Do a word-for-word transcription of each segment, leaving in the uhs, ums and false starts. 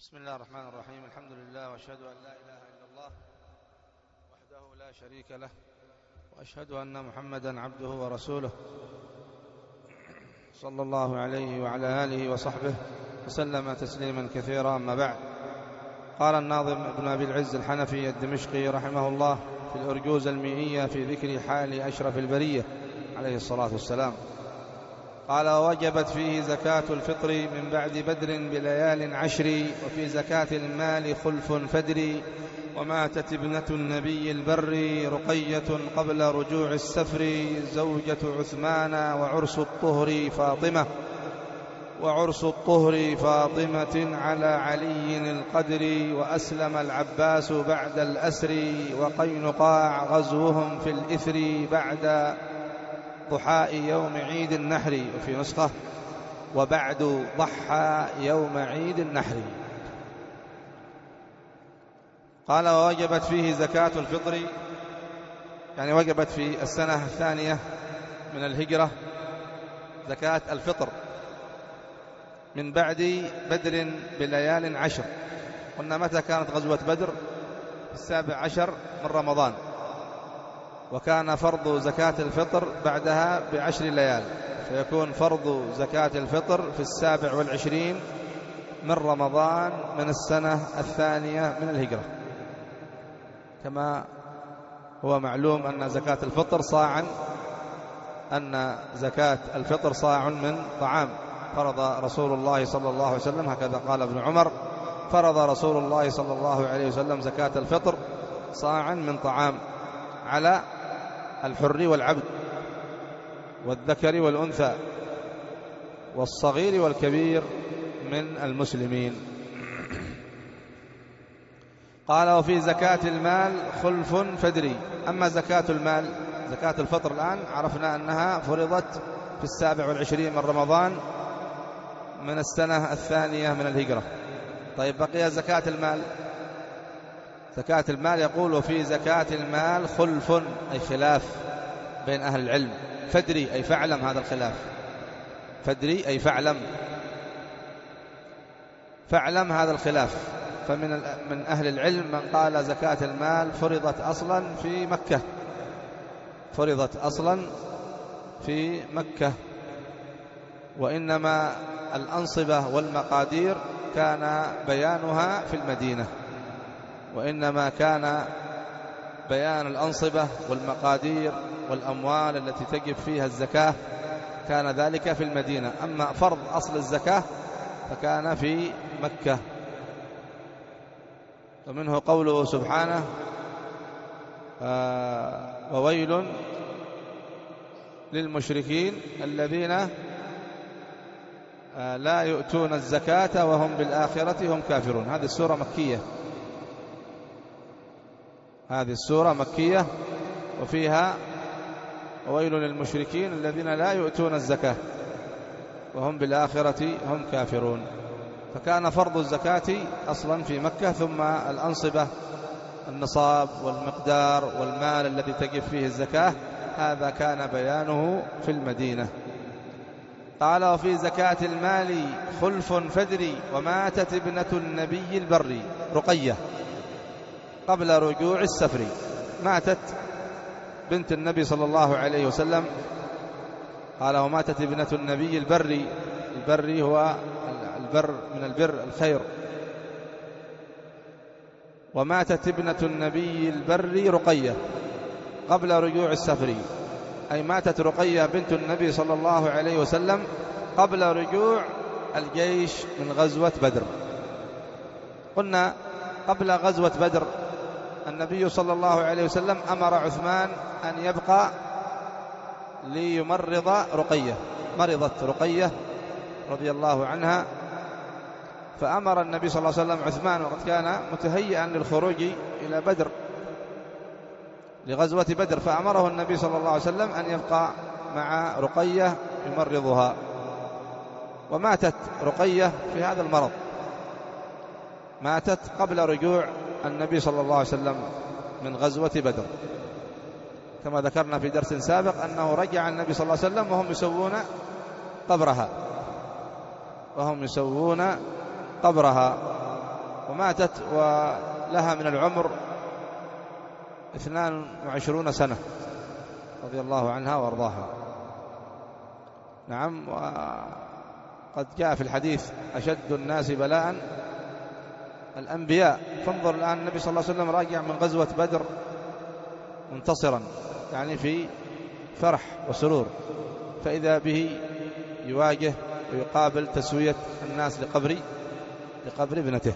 بسم الله الرحمن الرحيم. الحمد لله وأشهد أن لا إله إلا الله وحده لا شريك له، وأشهد أن محمدا عبده ورسوله صلى الله عليه وعلى آله وصحبه وسلم تسليما كثيرا. أما بعد، قال الناظم ابن أبي العز الحنفي الدمشقي رحمه الله في الأرجوز المئية في ذكر حال أشرف البرية عليه الصلاة والسلام، قال: ووجبت فيه زكاة الفطر من بعد بدر بليال عشر، وفي زكاة المال خلف فدر، وماتت ابنة النبي البر رقية قبل رجوع السفر، زوجة عثمان وعرس الطهر فاطمة وعرس الطهر فاطمة على علي القدر، وأسلم العباس بعد الأسر، وقينقاع غزوهم في الإثر بعد ضحاء يوم عيد النحر، وفي نسخة وبعد ضحى يوم عيد النحر. قال: ووجبت فيه زكاة الفطر، يعني وجبت في السنة الثانية من الهجرة زكاة الفطر من بعد بدر بليال عشر. قلنا متى كانت غزوة بدر؟ في السابع عشر من رمضان، وكان فرض زكاة الفطر بعدها بعشر ليال، فيكون فرض زكاة الفطر في السابع والعشرين من رمضان من السنة الثانية من الهجرة. كما هو معلوم أن زكاة الفطر صاعا أن زكاة الفطر صاع من طعام، فرض رسول الله صلى الله عليه وسلم، هكذا قال ابن عمر، فرض رسول الله صلى الله عليه وسلم زكاة الفطر صاعا من طعام على الحر والعبد والذكر والأنثى والصغير والكبير من المسلمين. قال: وفي زكاة المال خلف فدري. أما زكاة المال، زكاة الفطر الآن عرفنا أنها فرضت في السابع والعشرين من رمضان من السنة الثانية من الهجرة. طيب، بقي زكاة المال. زكاة المال يقول: وفي زكاة المال خلف، أي خلاف بين أهل العلم. فدري أي فاعلم هذا الخلاف، فدري أي فاعلم فاعلم هذا الخلاف. فمن من أهل العلم من قال زكاة المال فرضت أصلا في مكة، فرضت أصلا في مكة، وإنما الأنصبة والمقادير كان بيانها في المدينة، وإنما كان بيان الأنصبة والمقادير والأموال التي تجب فيها الزكاة كان ذلك في المدينة. أما فرض أصل الزكاة فكان في مكة. ومنه قوله سبحانه: آه وويل للمشركين الذين آه لا يؤتون الزكاة وهم بالآخرة هم كافرون. هذه السورة مكية، هذه السورة مكية، وفيها وويل للمشركين الذين لا يؤتون الزكاة وهم بالآخرة هم كافرون. فكان فرض الزكاة أصلا في مكة، ثم الأنصبة، النصاب والمقدار والمال الذي تجب فيه الزكاة، هذا كان بيانه في المدينة. قال: وفي زكاة المال خلف فدري، وماتت ابنة النبي البر رقية قبل رجوع السفر. ماتت بنت النبي صلى الله عليه وسلم. قال: وماتت ابنة النبي البر، البر هو البر من البر الخير. وماتت ابنة النبي البر رقية قبل رجوع السفر، أي ماتت رقية بنت النبي صلى الله عليه وسلم قبل رجوع الجيش من غزوة بدر. قلنا قبل غزوة بدر النبي صلى الله عليه وسلم أمر عثمان أن يبقى ليمرض رقية. مرضت رقية رضي الله عنها، فأمر النبي صلى الله عليه وسلم عثمان، وقد كان متهيئا للخروج إلى بدر لغزوة بدر، فأمره النبي صلى الله عليه وسلم أن يبقى مع رقية يمرضها. وماتت رقية في هذا المرض، ماتت قبل رجوع النبي صلى الله عليه وسلم من غزوة بدر، كما ذكرنا في درس سابق أنه رجع النبي صلى الله عليه وسلم وهم يسوون قبرها وهم يسوون قبرها وماتت ولها من العمر اثنان وعشرون سنة رضي الله عنها وارضاها. نعم. وقد جاء في الحديث أشد الناس بلاء الأنبياء. فانظر الآن النبي صلى الله عليه وسلم راجع من غزوة بدر منتصرا، يعني في فرح وسرور، فإذا به يواجه ويقابل تسوية الناس لقبر لقبر ابنته.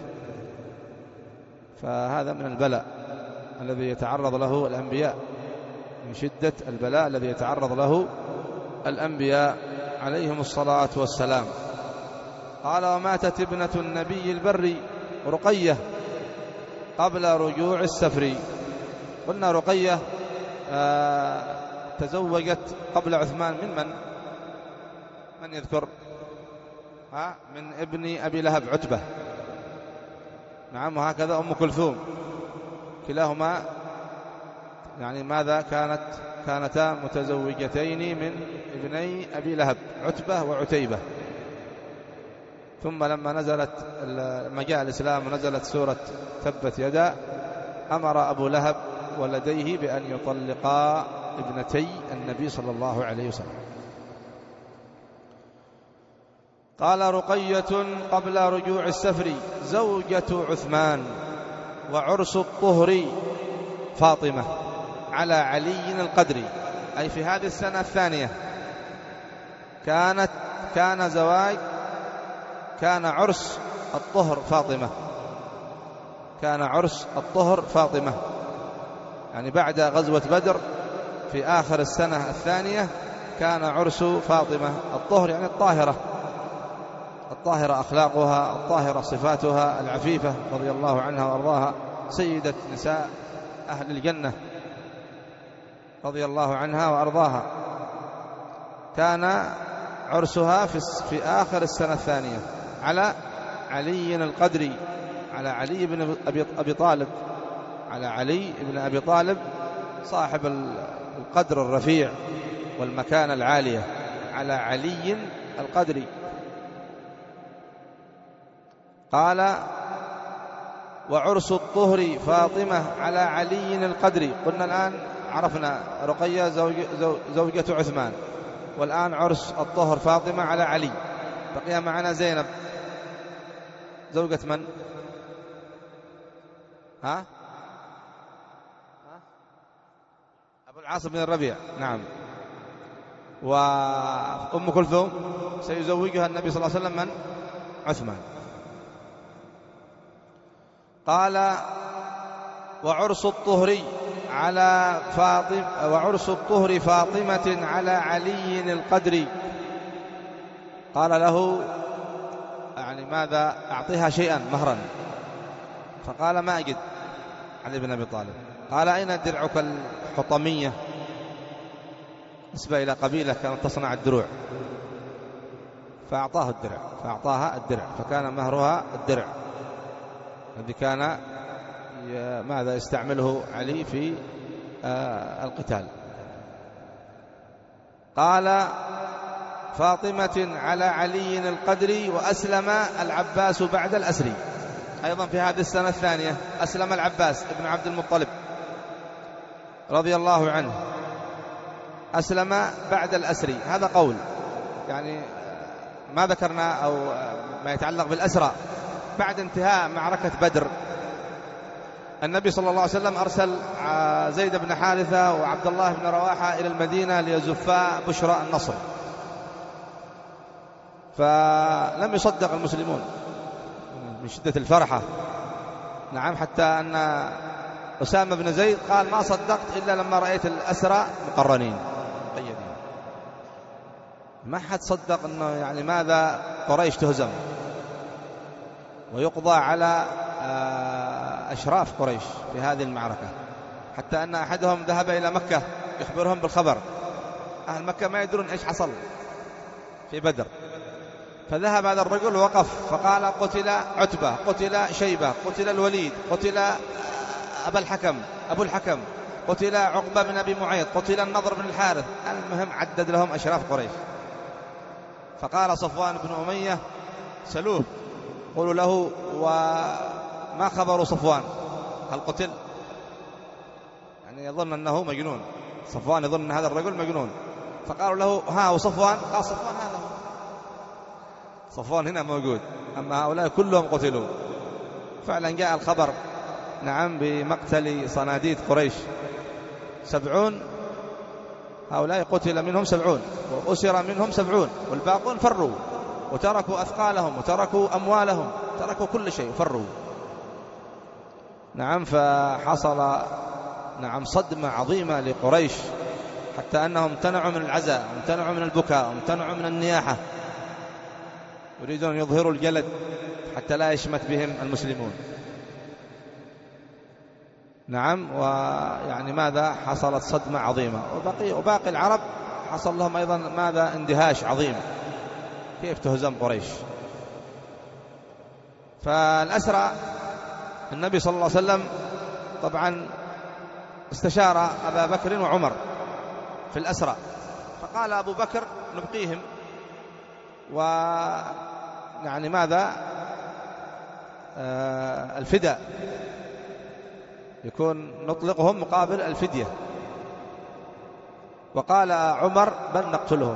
فهذا من البلاء الذي يتعرض له الأنبياء، من شدة البلاء الذي يتعرض له الأنبياء عليهم الصلاة والسلام. قال: وماتت ابنة النبي البر رقية قبل رجوع السفر. قلنا رقية آه تزوجت قبل عثمان من من من يذكر؟ ها من ابن أبي لهب عتبة. نعم. وهكذا أم كلثوم، كلاهما يعني ماذا كانت كانتا متزوجتين من ابني أبي لهب عتبة وعتيبة. ثم لما نزلت لما جاء الإسلام ونزلت سورة تبت يدا، أمر أبو لهب ولديه بأن يطلقا ابنتي النبي صلى الله عليه وسلم. قال: رقية قبل رجوع السفر زوجة عثمان، وعرس الطهر فاطمة على علي القدري. أي في هذه السنة الثانية كانت كان زواج كان عرس الطهر فاطمة كان عرس الطهر فاطمة يعني بعد غزوة بدر في آخر السنة الثانية كان عرس فاطمة. الطهر يعني الطاهرة، الطاهرة أخلاقها، الطاهرة صفاتها العفيفة رضي الله عنها وأرضاها، سيدة نساء أهل الجنة رضي الله عنها وأرضاها. كان عرسها في في آخر السنة الثانية على علي القدري، على علي بن أبي طالب على علي بن أبي طالب صاحب القدر الرفيع والمكانة العالية، على علي القدري. قال: وعرس الطهر فاطمة على علي القدري. قلنا الآن عرفنا رقية زوج زوجة عثمان، والآن عرس الطهر فاطمة على علي. بقي معنا زينب زوجة من؟ ها؟ أبو العاص بن الربيع. نعم. وأم كلثوم سيزوجها النبي صلى الله عليه وسلم من؟ عثمان. قال: وعرس الطهر على فاطمة وعرس الطهر فاطمة على علي القدري. قال له يعني ماذا؟ أعطيها شيئا مهرا. فقال: ما أجد. علي بن أبي طالب قال: أين درعك الحطمية؟ نسبة إلى قبيلة كانت تصنع الدروع. فأعطاه الدرع فأعطاها الدرع فكان مهرها الدرع الذي كان ماذا يستعمله علي في آه القتال. قال: فاطمة على علي القدري. وأسلم العباس بعد الأسر. أيضا في هذه السنة الثانية أسلم العباس ابن عبد المطلب رضي الله عنه، أسلم بعد الأسر. هذا قول يعني ما ذكرنا أو ما يتعلق بالأسرى. بعد انتهاء معركة بدر النبي صلى الله عليه وسلم أرسل زيد بن حارثة وعبد الله بن رواحة إلى المدينة ليزفا بشرى النصر، فلم يصدق المسلمون من شدة الفرحة. نعم. حتى أن أسامة بن زيد قال: ما صدقت إلا لما رأيت الأسرى مقرنين قيدين. ما حد صدق أنه يعني ماذا قريش تهزم ويقضى على أشراف قريش في هذه المعركة. حتى أن أحدهم ذهب إلى مكة يخبرهم بالخبر. أهل مكة ما يدرون إيش حصل في بدر. فذهب هذا الرجل ووقف فقال: قتل عتبة، قتل شيبة، قتل الوليد، قتل أبا الحكم أبو الحكم، قتل عقبة بن أبي معيط، قتل النضر بن الحارث. المهم عدد لهم أشراف قريش. فقال صفوان بن أمية: سلوه، قولوا له ما خبر صفوان؟ هل قتل؟ يعني يظن أنه مجنون، صفوان يظن أن هذا الرجل مجنون، فقالوا له ها هو صفوان؟ قال صفوان هذا هو، صفوان هنا موجود، أما هؤلاء كلهم قتلوا. فعلا جاء الخبر نعم بمقتل صناديد قريش، سبعون، هؤلاء قتل منهم سبعون وأسر منهم سبعون، والباقون فروا وتركوا أثقالهم وتركوا أموالهم، تركوا كل شيء فروا. نعم فحصل نعم صدمة عظيمة لقريش، حتى أنهم امتنعوا من العزاء، امتنعوا من البكاء، امتنعوا من النياحة، يريدون أن يظهروا الجلد حتى لا يشمت بهم المسلمون. نعم ويعني ماذا حصلت صدمة عظيمة، وباقي, وباقي العرب حصل لهم أيضا ماذا اندهاش عظيم، كيف تهزم قريش. فالأسرى النبي صلى الله عليه وسلم طبعا استشار أبا بكر وعمر في الأسرى، فقال أبو بكر نبقيهم و يعني ماذا آه الفداء، يكون نطلقهم مقابل الفدية. وقال عمر بل نقتلهم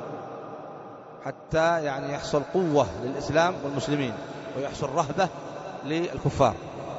حتى يعني يحصل قوة للإسلام والمسلمين ويحصل رهبة للكفار.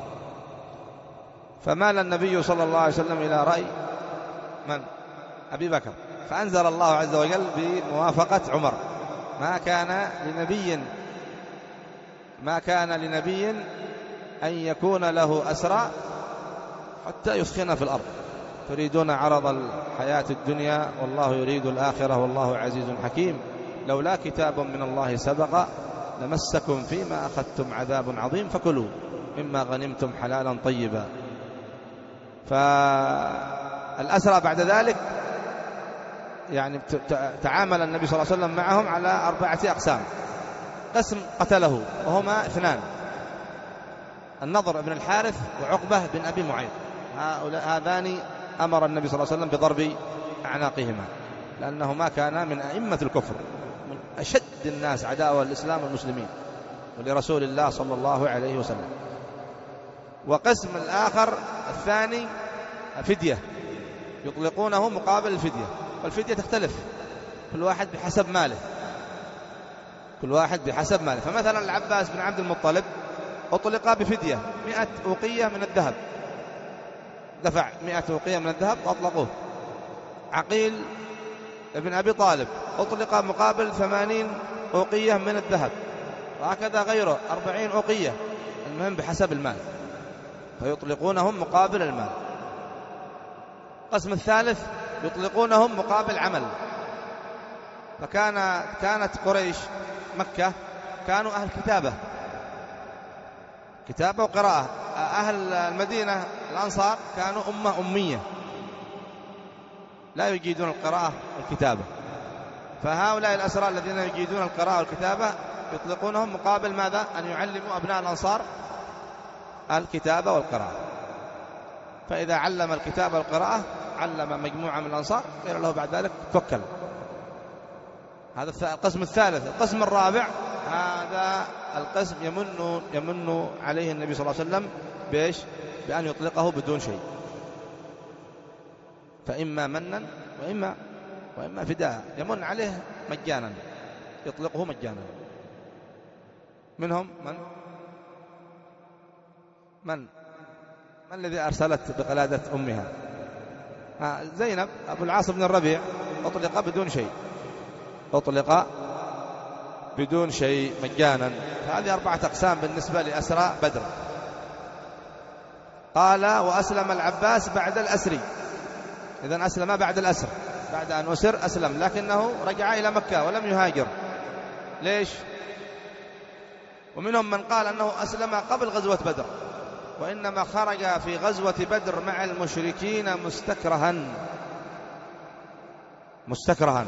فمال النبي صلى الله عليه وسلم إلى رأي من؟ أبي بكر، فأنزل الله عز وجل بموافقة عمر: ما كان لنبي ما كان لنبي أن يكون له أسرى حتى يثخن في الأرض، تريدون عرض الحياة الدنيا والله يريد الآخرة والله عزيز حكيم، لولا كتاب من الله سبق لمسكم فيما أخذتم عذاب عظيم فكلوا مما غنمتم حلالا طيبا. فالأسرى بعد ذلك يعني تعامل النبي صلى الله عليه وسلم معهم على أربعة أقسام. قسم قتله وهما اثنان: النضر بن الحارث وعقبة بن أبي معيط، هذان أمر النبي صلى الله عليه وسلم بضرب أعناقهما، لأنهما كانا من أئمة الكفر، من أشد الناس عداوة للإسلام والمسلمين ولرسول الله صلى الله عليه وسلم. وقسم الآخر الثاني فدية، يطلقونه مقابل الفدية، والفدية تختلف كل واحد بحسب ماله، كل واحد بحسب ماله. فمثلا العباس بن عبد المطلب أطلق بفدية مئة أوقية من الذهب، دفع مئة أوقية من الذهب وأطلقوه. عقيل ابن أبي طالب أطلق مقابل ثمانين أوقية من الذهب، وهكذا غيره أربعين أوقية، المهم بحسب المال، فيطلقونهم مقابل المال. القسم الثالث يطلقونهم مقابل عمل. فكان كانت قريش مكة كانوا أهل كتابة كتابة وقراءة، أهل المدينة الأنصار كانوا أمة أمية لا يجيدون القراءة والكتابة، فهؤلاء الأسرى الذين يجيدون القراءة والكتابة يطلقونهم مقابل ماذا؟ أن يعلموا أبناء الأنصار الكتابة والقراءة. فإذا علم الكتابة والقراءة علم مجموعة من الأنصار، قيل له بعد ذلك توكل. هذا القسم الثالث. القسم الرابع هذا القسم يمن يمن عليه النبي صلى الله عليه وسلم بإيش؟ بأن يطلقه بدون شيء، فإما منا وإما وإما فداء، يمن عليه مجانا، يطلقه مجانا. منهم من من من الذي أرسلت بقلادة أمها؟ زينب أبو العاص بن الربيع أطلق بدون شيء، أطلق بدون شيء مجانا. هذه أربعة أقسام بالنسبة لأسرى بدر. قال: وأسلم العباس بعد الأسر، إذن أسلم بعد الأسر، بعد أن أسر أسلم، لكنه رجع إلى مكة ولم يهاجر. ليش؟ ومنهم من قال أنه أسلم قبل غزوة بدر، وإنما خرج في غزوة بدر مع المشركين مستكرها مستكرها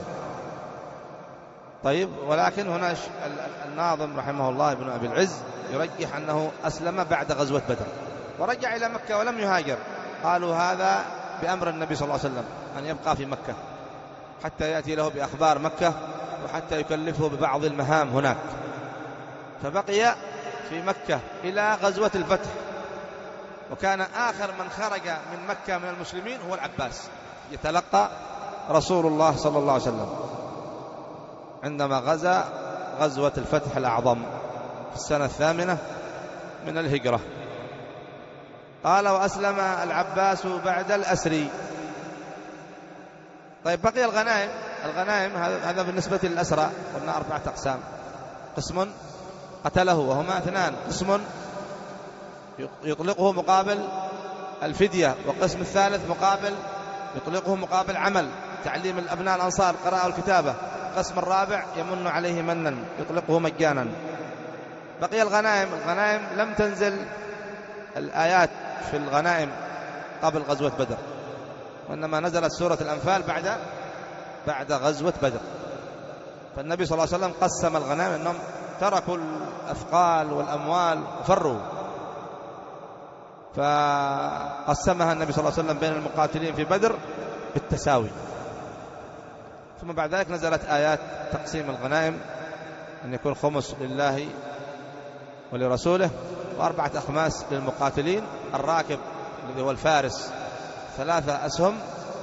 طيب، ولكن هنا الناظم رحمه الله ابن أبي العز يرجح أنه أسلم بعد غزوة بدر ورجع إلى مكة ولم يهاجر. قالوا هذا بأمر النبي صلى الله عليه وسلم أن يبقى في مكة حتى يأتي له بأخبار مكة، وحتى يكلفه ببعض المهام هناك، فبقي في مكة إلى غزوة الفتح، وكان آخر من خرج من مكة من المسلمين هو العباس يتلقى رسول الله صلى الله عليه وسلم عندما غزا غزوة الفتح الأعظم في السنة الثامنة من الهجرة. قال وأسلم العباس بعد الأسر. طيب بقي الغنائم. الغنائم هذا بالنسبة للأسرى قلنا أربعة أقسام: قسم قتله وهما اثنان، قسم يطلقه مقابل الفدية، وقسم الثالث مقابل يطلقه مقابل عمل تعليم الأبناء الأنصار قراءة الكتابة، القسم الرابع يمن عليه منا يطلقه مجانا. بقي الغنائم. الغنائم لم تنزل الآيات في الغنائم قبل غزوة بدر، وإنما نزلت سورة الأنفال بعد بعد غزوة بدر. فالنبي صلى الله عليه وسلم قسم الغنائم أنهم تركوا الأثقال والأموال وفروا، فقسمها النبي صلى الله عليه وسلم بين المقاتلين في بدر بالتساوي. ثم بعد ذلك نزلت آيات تقسيم الغنائم أن يكون خمس لله ولرسوله وأربعة أخماس للمقاتلين. الراكب الذي هو الفارس ثلاثة أسهم،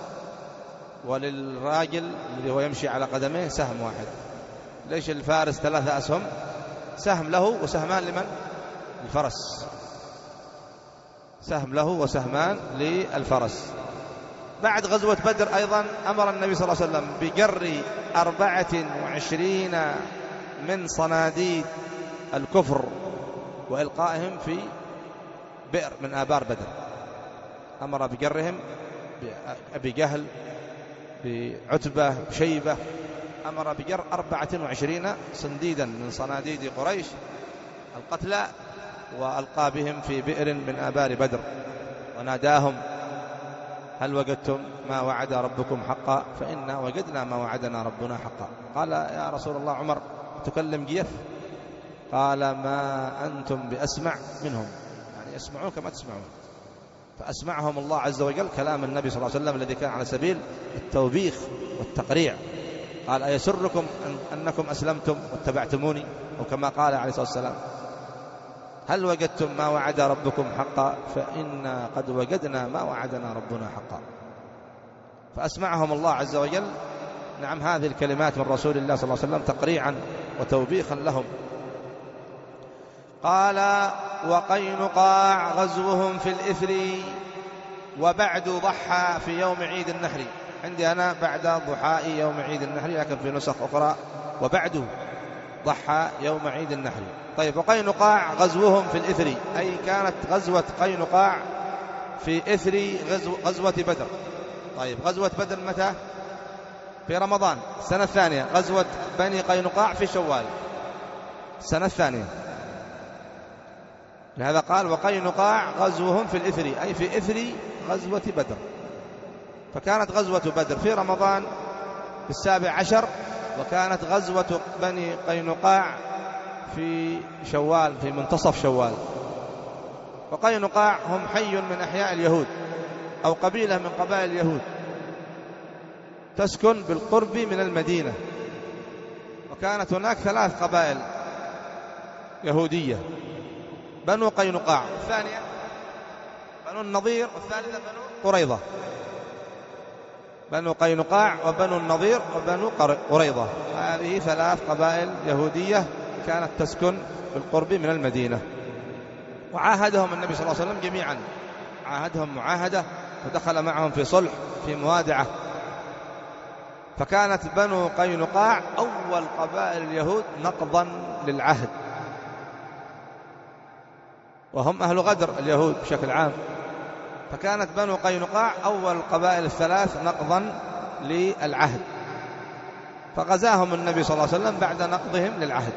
وللراجل الذي هو يمشي على قدميه سهم واحد. ليش الفارس ثلاثة أسهم؟ سهم له وسهمان لمن؟ الفرس، سهم له وسهمان للفرس. بعد غزوة بدر أيضا أمر النبي صلى الله عليه وسلم بجر أربعة وعشرين من صناديد الكفر وإلقائهم في بئر من آبار بدر. أمر بجرهم بأبي جهل، بعتبة، بشيبة، أمر بجر أربعة وعشرين صنديدا من صناديد قريش القتلى وألقى بهم في بئر من آبار بدر، وناداهم: هل وجدتم ما وعد ربكم حقا؟ فإنا وجدنا ما وعدنا ربنا حقا. قال: يا رسول الله عمر تكلم جيف؟ قال: ما أنتم بأسمع منهم، يعني يسمعون كما تسمعون. فأسمعهم الله عز وجل كلام النبي صلى الله عليه وسلم الذي كان على سبيل التوبيخ والتقريع. قال: أيسركم أنكم أسلمتم واتبعتموني؟ وكما قال عليه الصلاة والسلام: هل وجدتم ما وعد ربكم حقا؟ فإنا قد وجدنا ما وعدنا ربنا حقا. فأسمعهم الله عز وجل نعم هذه الكلمات من رسول الله صلى الله عليه وسلم تقريعا وتوبيخا لهم. قال: وقينقاع غزوهم في الإثر وبعد ضحى في يوم عيد النحر. عندي أنا بعد ضحاء يوم عيد النحر، لكن في نسخ أخرى وبعد ضحى يوم عيد النحر. طيب، وقينقاع غزوهم في الإثر، أي كانت غزوة قينقاع في إثر غزو غزوة بدر. طيب، غزوة بدر متى؟ في رمضان السنة الثانية. غزوة بني قينقاع في شوال السنة الثانية. لهذا قال: وقينقاع غزوهم في الإثر، أي في إثر غزوة بدر. فكانت غزوة بدر في رمضان في السابع عشر، وكانت غزوة بني قينقاع في شوال في منتصف شوال. وقينقاع هم حي من أحياء اليهود أو قبيلة من قبائل اليهود تسكن بالقرب من المدينة، وكانت هناك ثلاث قبائل يهودية: بنو قينقاع، الثانية بنو النضير، والثالثة بنو قريظة. بنو قينقاع وبنو النضير وبنو قريظة، هذه ثلاث قبائل يهودية كانت تسكن بالقرب من المدينة. وعاهدهم النبي صلى الله عليه وسلم جميعا، عاهدهم معاهدة ودخل معهم في صلح في موادعة. فكانت بنو قينقاع أول قبائل اليهود نقضا للعهد، وهم أهل غدر اليهود بشكل عام. فكانت بنو قينقاع أول القبائل الثلاث نقضا للعهد، فغزاهم النبي صلى الله عليه وسلم بعد نقضهم للعهد.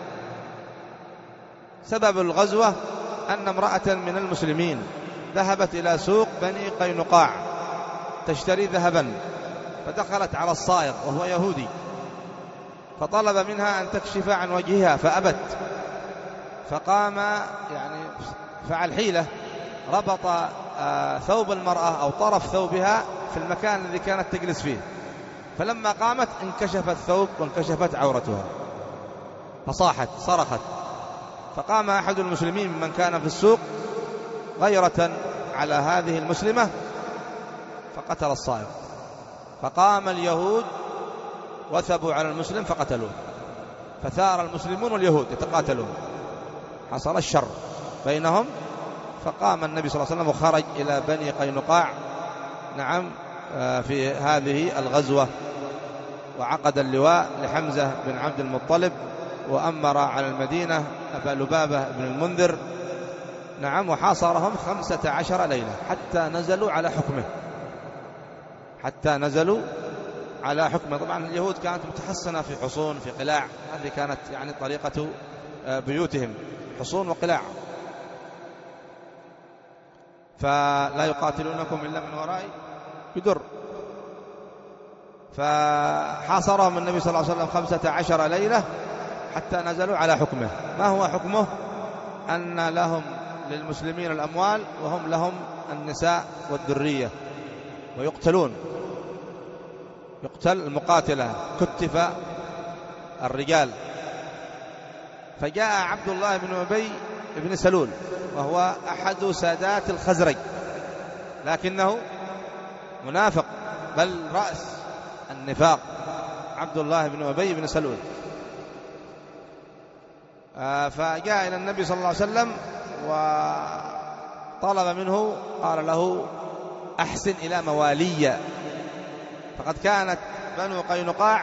سبب الغزوة أن امرأة من المسلمين ذهبت إلى سوق بني قينقاع تشتري ذهبا، فدخلت على الصائغ وهو يهودي، فطلب منها أن تكشف عن وجهها فأبت. فقام يعني فعل حيلة، ربط ثوب المرأة أو طرف ثوبها في المكان الذي كانت تجلس فيه، فلما قامت انكشف الثوب وانكشفت عورتها، فصاحت صرخت فقام أحد المسلمين من كان في السوق غيرة على هذه المسلمة فقتل الصائغ، فقام اليهود وثبوا على المسلم فقتلوه، فثار المسلمون واليهود يتقاتلون، حصل الشر بينهم. فقام النبي صلى الله عليه وسلم وخرج إلى بني قينقاع نعم في هذه الغزوة، وعقد اللواء لحمزة بن عبد المطلب، وأمر على المدينة أبا لبابة بن المنذر نعم، وحاصرهم خمسة عشر ليلة حتى نزلوا على حكمه، حتى نزلوا على حكمه. طبعا اليهود كانت متحصنة في حصون في قلاع، هذه كانت يعني طريقة بيوتهم، حصون وقلاع، فلا يقاتلونكم إلا من وراء جدر. فحاصرهم النبي صلى الله عليه وسلم خمسة عشر ليلة حتى نزلوا على حكمه. ما هو حكمه؟ أن لهم للمسلمين الأموال وهم لهم النساء والذرية، ويقتلون، يقتل المقاتلة، كتف الرجال. فجاء عبد الله بن أبي بن سلول وهو أحد سادات الخزرج، لكنه منافق بل رأس النفاق، عبد الله بن أبي بن سلول. فجاء إلى النبي صلى الله عليه وسلم وطلب منه، قال له أحسن إلى موالي، فقد كانت بنو قينقاع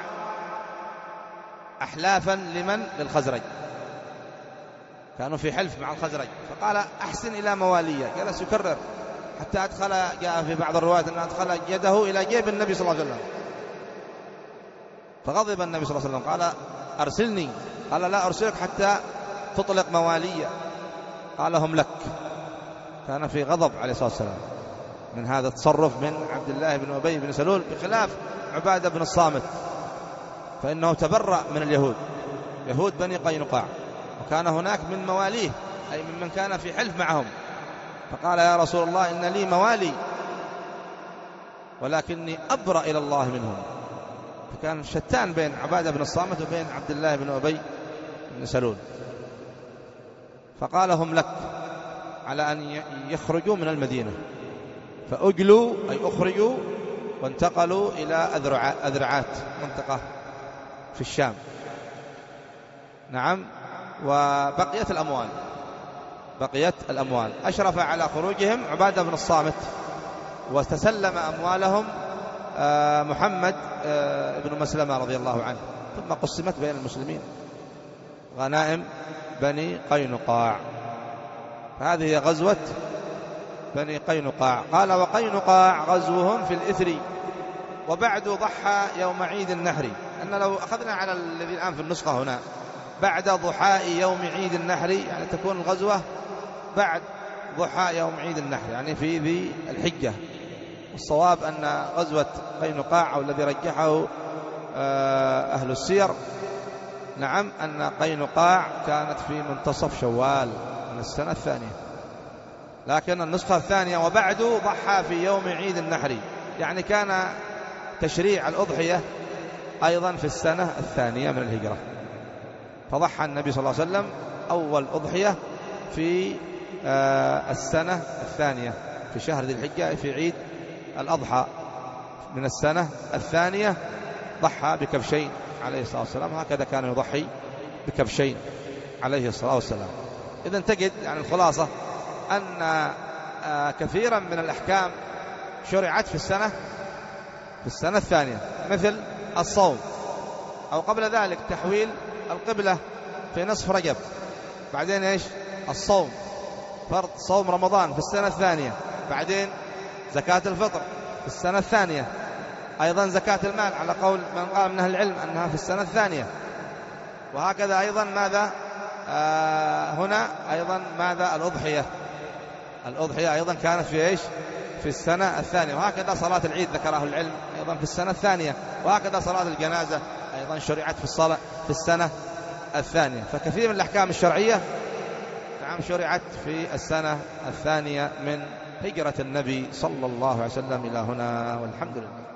أحلافا لمن؟ للخزرج، كانوا في حلف مع الخزرج، فقال أحسن إلى موالي. جلس يكرر حتى أدخل، جاء في بعض الروايات أن أدخل يده إلى جيب النبي صلى الله عليه وسلم، فغضب النبي صلى الله عليه وسلم، قال أرسلني، قال لا أرسلك حتى تطلق موالي، قال هم لك. كان في غضب عليه الصلاة والسلام من هذا التصرف من عبد الله بن أبي بن سلول، بخلاف عبادة بن الصامت فإنه تبرأ من اليهود، يهود بني قينقاع، وكان هناك من مواليه أي ممن كان في حلف معهم، فقال يا رسول الله إن لي موالي ولكني أبرأ إلى الله منهم. فكان شتان بين عبادة بن الصامت وبين عبد الله بن أبي بن سلول. فقال هم لك، على أن يخرجوا من المدينة، فأجلوا أي أخرجوا وانتقلوا إلى أذرعات، منطقة في الشام نعم. وبقيت الأموال، بقيت الأموال. أشرف على خروجهم عبادة بن الصامت، وتسلم أموالهم محمد بن مسلمة رضي الله عنه، ثم قسمت بين المسلمين غنائم بني قينقاع. هذه غزوة بني قينقاع. قال وقينقاع غزوهم في الإثر وبعد ضحى يوم عيد النحر. أن لو أخذنا على الذي الآن في النسخة هنا بعد ضحاء يوم عيد النحر، يعني تكون الغزوة بعد ضحاء يوم عيد النحر، يعني في ذي الحجة. الصواب أن غزوة قينقاع، أو الذي رجحه أهل السير نعم، أن قينقاع كانت في منتصف شوال من السنة الثانية، لكن النسخة الثانية وبعد ضحى في يوم عيد النحر، يعني كان تشريع الأضحية أيضا في السنة الثانية من الهجرة. فضحى النبي صلى الله عليه وسلم أول أضحية في السنة الثانية في شهر ذي الحجة، في عيد الأضحى من السنة الثانية، ضحى بكبشين عليه الصلاة والسلام. هكذا كان يضحي بكبشين عليه الصلاة والسلام. إذن تجد يعني الخلاصة أن كثيرا من الأحكام شرعت في السنة في السنة الثانية، مثل الصوم، أو قبل ذلك تحويل القبلة في نصف رجب، بعدين إيش الصوم، فرض صوم رمضان في السنة الثانية، بعدين زكاة الفطر في السنة الثانية، أيضا زكاة المال على قول من قال من أهل العلم أنها في السنة الثانية. وهكذا أيضا ماذا آه هنا أيضا ماذا الأضحية، الأضحية أيضا كانت في إيش في السنة الثانية. وهكذا صلاة العيد ذكر أهل العلم أيضا في السنة الثانية، وهكذا صلاة الجنازة أيضا شرعت في الصلاة في السنة الثانية. فكثير من الأحكام الشرعية نعم شرعت في السنة الثانية من هجرة النبي صلى الله عليه وسلم إلى هنا، والحمد لله.